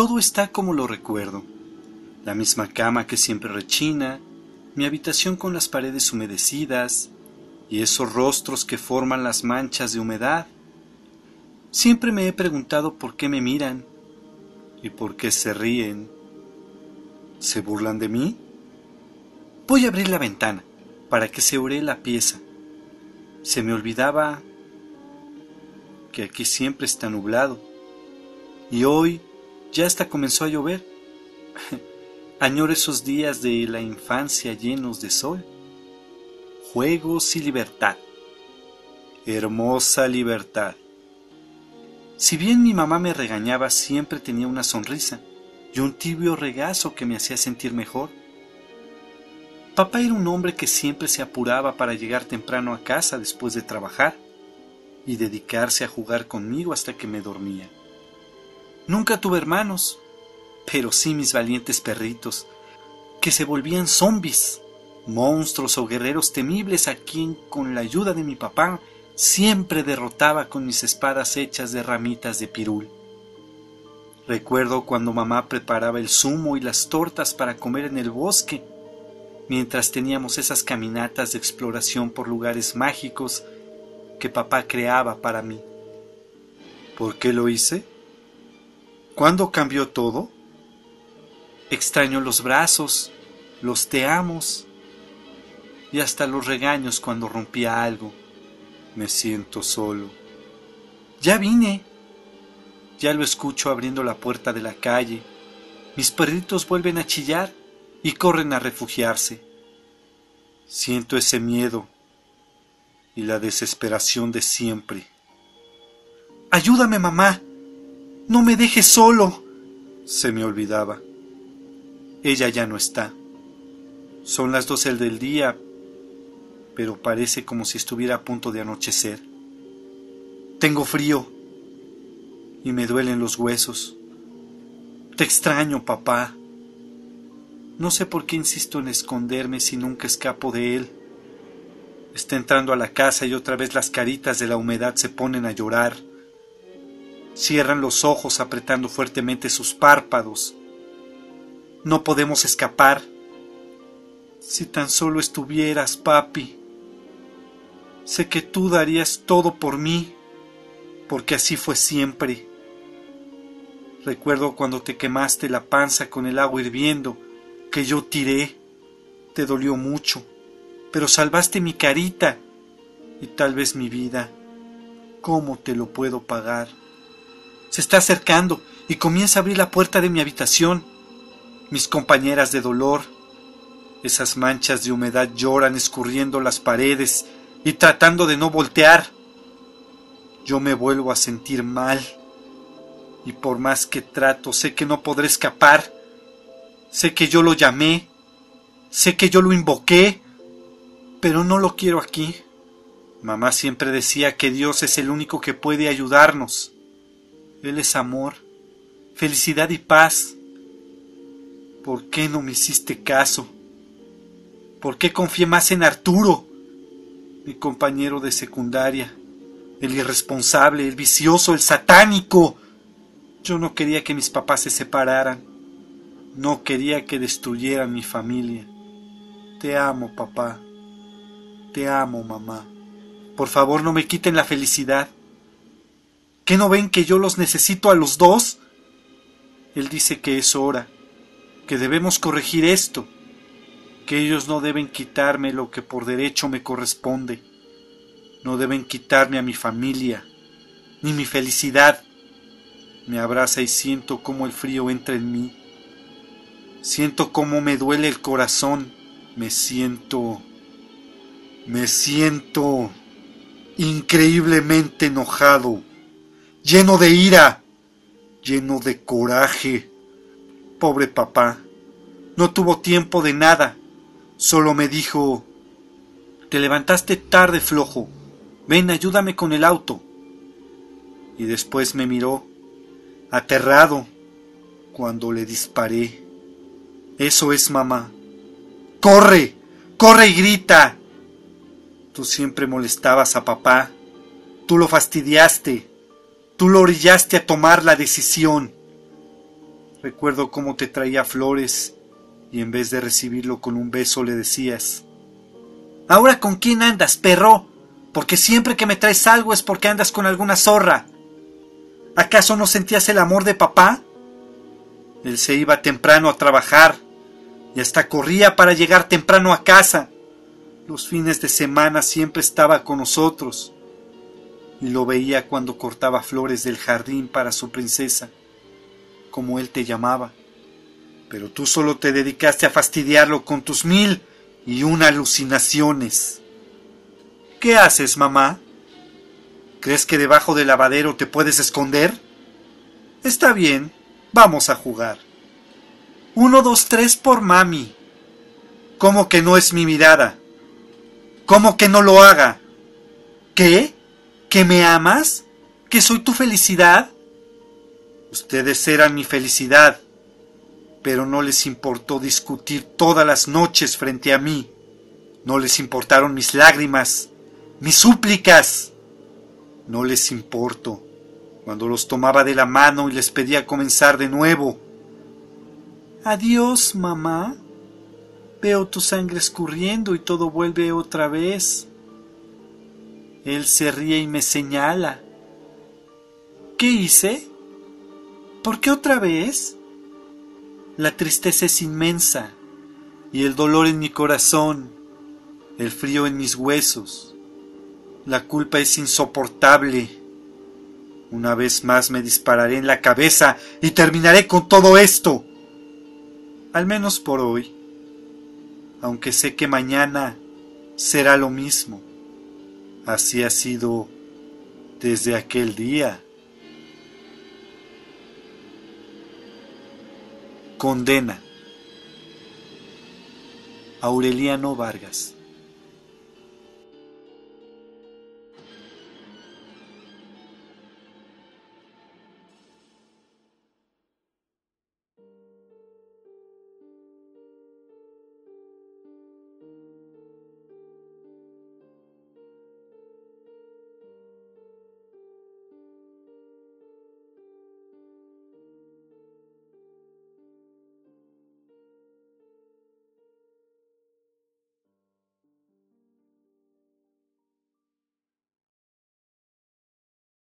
todo está como lo recuerdo. La misma cama que siempre rechina, mi habitación con las paredes humedecidas y esos rostros que forman las manchas de humedad. Siempre me he preguntado por qué me miran y por qué se ríen. ¿Se burlan de mí? Voy a abrir la ventana para que se ore la pieza. Se me olvidaba que aquí siempre está nublado y hoy ya hasta comenzó a llover. Añoro esos días de la infancia llenos de sol, juegos y libertad. Hermosa libertad. Si bien mi mamá me regañaba, siempre tenía una sonrisa y un tibio regazo que me hacía sentir mejor. Papá era un hombre que siempre se apuraba para llegar temprano a casa después de trabajar y dedicarse a jugar conmigo hasta que me dormía. Nunca tuve hermanos, pero sí mis valientes perritos, que se volvían zombis, monstruos o guerreros temibles a quien, con la ayuda de mi papá, siempre derrotaba con mis espadas hechas de ramitas de pirul. Recuerdo cuando mamá preparaba el zumo y las tortas para comer en el bosque, mientras teníamos esas caminatas de exploración por lugares mágicos que papá creaba para mí. ¿Por qué lo hice? ¿Cuándo cambió todo? Extraño los brazos, los te amos y hasta los regaños cuando rompía algo. Me siento solo. Ya vine. Ya lo escucho abriendo la puerta de la calle. Mis perritos vuelven a chillar y corren a refugiarse. Siento ese miedo y la desesperación de siempre. ¡Ayúdame, mamá! ¡No me dejes solo! Se me olvidaba. Ella ya no está. Son las 12 del día, pero parece como si estuviera a punto de anochecer. Tengo frío y me duelen los huesos. Te extraño, papá. No sé por qué insisto en esconderme si nunca escapo de él. Está entrando a la casa y otra vez las caritas de la humedad se ponen a llorar. Cierran los ojos apretando fuertemente sus párpados. No podemos escapar. Si tan solo estuvieras, papi. Sé que tú darías todo por mí, porque así fue siempre. Recuerdo cuando te quemaste la panza con el agua hirviendo, que yo tiré. Te dolió mucho, pero salvaste mi carita y tal vez mi vida. ¿Cómo te lo puedo pagar? Se está acercando y comienza a abrir la puerta de mi habitación. Mis compañeras de dolor, esas manchas de humedad lloran escurriendo las paredes y tratando de no voltear. Yo me vuelvo a sentir mal y por más que trato sé que no podré escapar. Sé que yo lo llamé, sé que yo lo invoqué, pero no lo quiero aquí. Mamá siempre decía que Dios es el único que puede ayudarnos. Él es amor, felicidad y paz. ¿Por qué no me hiciste caso? ¿Por qué confié más en Arturo, mi compañero de secundaria? El irresponsable, el vicioso, el satánico. Yo no quería que mis papás se separaran. No quería que destruyeran mi familia. Te amo, papá. Te amo, mamá. Por favor, no me quiten la felicidad. ¿Qué no ven que yo los necesito a los dos? Él dice que es hora, que debemos corregir esto, que ellos no deben quitarme lo que por derecho me corresponde. No deben quitarme a mi familia, ni mi felicidad. Me abraza y siento cómo el frío entra en mí. Siento cómo me duele el corazón. Me siento increíblemente enojado, lleno de ira, lleno de coraje. Pobre papá, no tuvo tiempo de nada. Solo me dijo: te levantaste tarde, flojo. Ven, ayúdame con el auto. Y después me miró, aterrado, cuando le disparé. Eso es, mamá. ¡Corre! ¡Corre y grita! Tú siempre molestabas a papá. Tú lo fastidiaste. Tú lo orillaste a tomar la decisión. Recuerdo cómo te traía flores y en vez de recibirlo con un beso le decías: «¿Ahora con quién andas, perro? Porque siempre que me traes algo es porque andas con alguna zorra. ¿Acaso no sentías el amor de papá?» Él se iba temprano a trabajar y hasta corría para llegar temprano a casa. Los fines de semana siempre estaba con nosotros y lo veía cuando cortaba flores del jardín para su princesa, como él te llamaba. Pero tú solo te dedicaste a fastidiarlo con tus 1001 alucinaciones. ¿Qué haces, mamá? ¿Crees que debajo del lavadero te puedes esconder? Está bien, vamos a jugar. 1, 2, 3 por mami. ¿Cómo que no es mi mirada? ¿Cómo que no lo haga? ¿Qué? ¿Que me amas? ¿Que soy tu felicidad? Ustedes eran mi felicidad, pero no les importó discutir todas las noches frente a mí. No les importaron mis lágrimas, mis súplicas. No les importó cuando los tomaba de la mano y les pedía comenzar de nuevo. Adiós, mamá. Veo tu sangre escurriendo y todo vuelve otra vez. Él se ríe y me señala. ¿Qué hice? ¿Por qué otra vez? La tristeza es inmensa y el dolor en mi corazón, el frío en mis huesos. La culpa es insoportable. Una vez más me dispararé en la cabeza y terminaré con todo esto. Al menos por hoy. Aunque sé que mañana será lo mismo. Así ha sido desde aquel día. Condena. Aureliano Vargas.